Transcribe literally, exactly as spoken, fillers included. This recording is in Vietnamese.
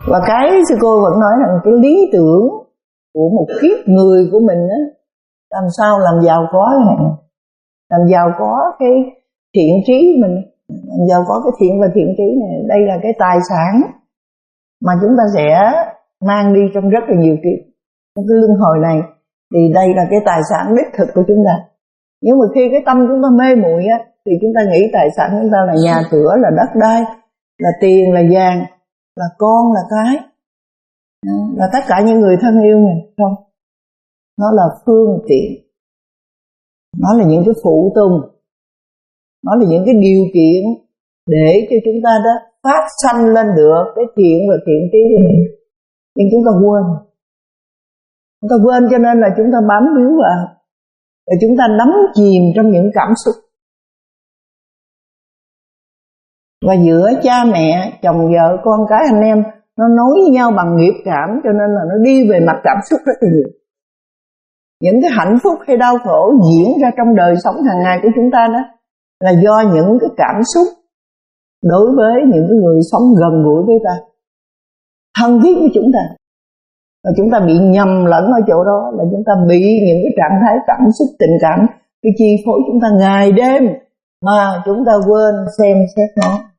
Và cái sư cô vẫn nói rằng cái lý tưởng của một kiếp người của mình á, làm sao làm giàu có này, làm giàu có cái thiện trí mình, làm giàu có cái thiện và thiện trí này. Đây là cái tài sản mà chúng ta sẽ mang đi trong rất là nhiều kiếp. Trong cái luân hồi này thì đây là cái tài sản đích thực của chúng ta. Nhưng mà khi cái tâm chúng ta mê muội á, thì chúng ta nghĩ tài sản chúng ta là nhà cửa, là đất đai, là tiền, là vàng, là con, là cái, là tất cả những người thân yêu mình. Không, nó là phương tiện, nó là những cái phụ tùng, nó là những cái điều kiện để cho chúng ta đó phát sanh lên được cái thiện và thiện trí của mình. Nhưng chúng ta quên, chúng ta quên cho nên là chúng ta bám víu vào, và chúng ta đắm chìm trong những cảm xúc. Và giữa cha mẹ, chồng vợ, con cái, anh em, nó nối với nhau bằng nghiệp cảm, cho nên là nó đi về mặt cảm xúc rất là nhiều. Những cái hạnh phúc hay đau khổ diễn ra trong đời sống hàng ngày của chúng ta đó là do những cái cảm xúc đối với những cái người sống gần gũi với ta, thân thiết với chúng ta. Và chúng ta bị nhầm lẫn ở chỗ đó là chúng ta bị những cái trạng thái cảm xúc tình cảm cái chi phối chúng ta ngày đêm, mà chúng ta quên xem xét nó.